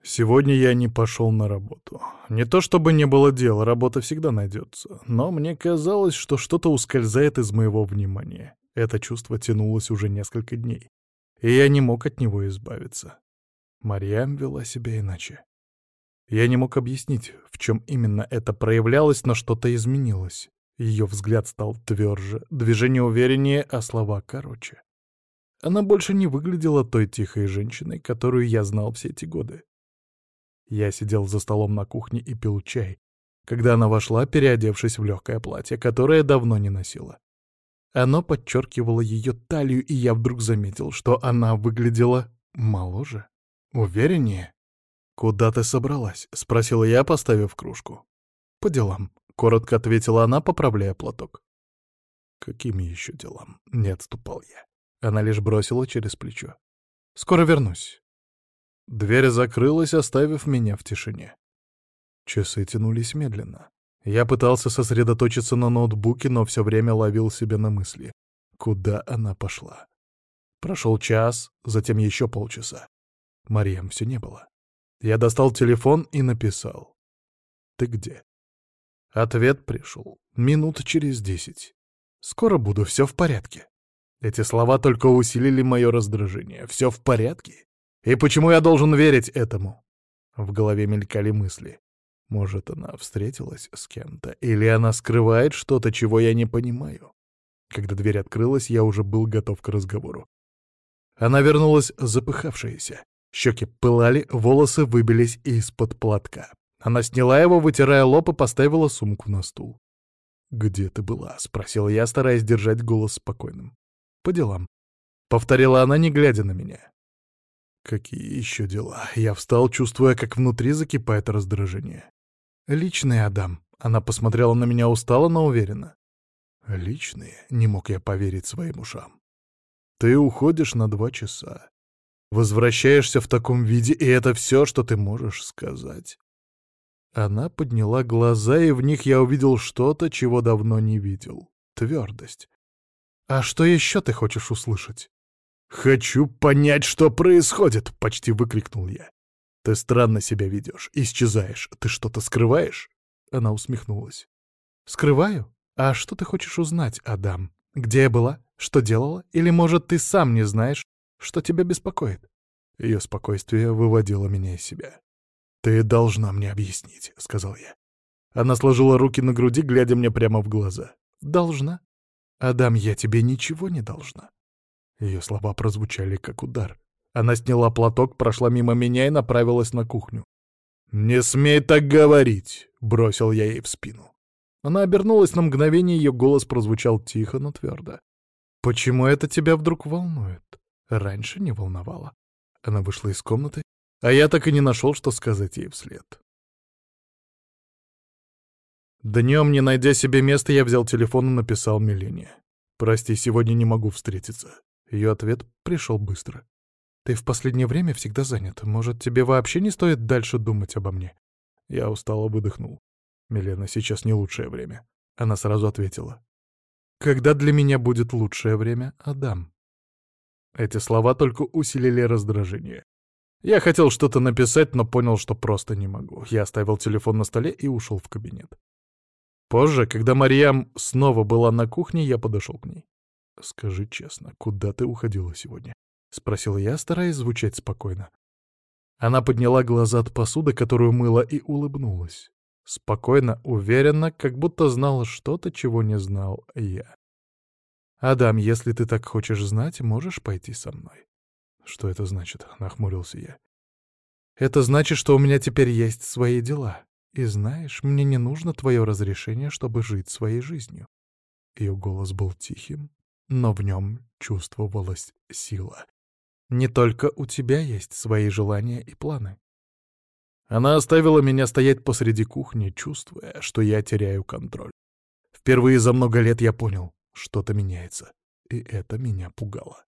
Сегодня я не пошел на работу. Не то чтобы не было дел, работа всегда найдется, но мне казалось, что что-то ускользает из моего внимания. Это чувство тянулось уже несколько дней, и я не мог от него избавиться. Марьям вела себя иначе. Я не мог объяснить, в чем именно это проявлялось, но что-то изменилось. Ее взгляд стал тверже, движение увереннее, а слова короче. Она больше не выглядела той тихой женщиной, которую я знал все эти годы. Я сидел за столом на кухне и пил чай, когда она вошла, переодевшись в легкое платье, которое давно не носила. Оно подчеркивало ее талию, и я вдруг заметил, что она выглядела моложе, увереннее. «Куда ты собралась?» — спросил я, поставив кружку. «По делам», — коротко ответила она, поправляя платок. «Какими еще делам?» — не отступал я. Она лишь бросила через плечо. «Скоро вернусь». Дверь закрылась, оставив меня в тишине. Часы тянулись медленно. Я пытался сосредоточиться на ноутбуке, но все время ловил себя на мысли. Куда она пошла? Прошел час, затем еще полчаса. Марьям все не было. Я достал телефон и написал. «Ты где?» Ответ пришел. Минут через 10. «Скоро буду, все в порядке». Эти слова только усилили мое раздражение. «Все в порядке? И почему я должен верить этому?» В голове мелькали мысли. Может, она встретилась с кем-то, или она скрывает что-то, чего я не понимаю. Когда дверь открылась, я уже был готов к разговору. Она вернулась запыхавшаяся. Щеки пылали, волосы выбились из-под платка. Она сняла его, вытирая лоб, и поставила сумку на стул. «Где ты была?» — спросил я, стараясь держать голос спокойным. «По делам», — повторила она, не глядя на меня. «Какие еще дела?» Я встал, чувствуя, как внутри закипает раздражение. «Личные, Адам». Она посмотрела на меня устало, но уверенно. «Личные?» — не мог я поверить своим ушам. «Ты уходишь на 2 часа. Возвращаешься в таком виде, и это все, что ты можешь сказать». Она подняла глаза, и в них я увидел что-то, чего давно не видел. Твердость. «А что еще ты хочешь услышать?» «Хочу понять, что происходит!» — почти выкрикнул я. «Ты странно себя ведешь, исчезаешь. Ты что-то скрываешь?» Она усмехнулась. «Скрываю? А что ты хочешь узнать, Адам? Где я была? Что делала? Или, может, ты сам не знаешь, что тебя беспокоит?» Ее спокойствие выводило меня из себя. «Ты должна мне объяснить», — сказал я. Она сложила руки на груди, глядя мне прямо в глаза. «Должна? Адам, я тебе ничего не должна». Ее слова прозвучали как удар. Она сняла платок, прошла мимо меня и направилась на кухню. «Не смей так говорить!» — бросил я ей в спину. Она обернулась на мгновение, ее голос прозвучал тихо, но твердо. «Почему это тебя вдруг волнует? Раньше не волновало». Она вышла из комнаты, а я так и не нашел, что сказать ей вслед. Днем, не найдя себе места, я взял телефон и написал Милене. «Прости, сегодня не могу встретиться». Ее ответ пришел быстро. «Ты в последнее время всегда занят. Может, тебе вообще не стоит дальше думать обо мне?» Я устало выдохнул. «Милена, сейчас не лучшее время». Она сразу ответила. «Когда для меня будет лучшее время, Адам?» Эти слова только усилили раздражение. Я хотел что-то написать, но понял, что просто не могу. Я оставил телефон на столе и ушел в кабинет. Позже, когда Марьям снова была на кухне, я подошел к ней. «Скажи честно, куда ты уходила сегодня?» — спросил я, стараясь звучать спокойно. Она подняла глаза от посуды, которую мыла, и улыбнулась. Спокойно, уверенно, как будто знала что-то, чего не знал я. «Адам, если ты так хочешь знать, можешь пойти со мной». «Что это значит?» — нахмурился я. «Это значит, что у меня теперь есть свои дела. И знаешь, мне не нужно твое разрешение, чтобы жить своей жизнью». Ее голос был тихим, но в нем чувствовалась сила. «Не только у тебя есть свои желания и планы». Она оставила меня стоять посреди кухни, чувствуя, что я теряю контроль. Впервые за много лет я понял, что-то меняется, и это меня пугало.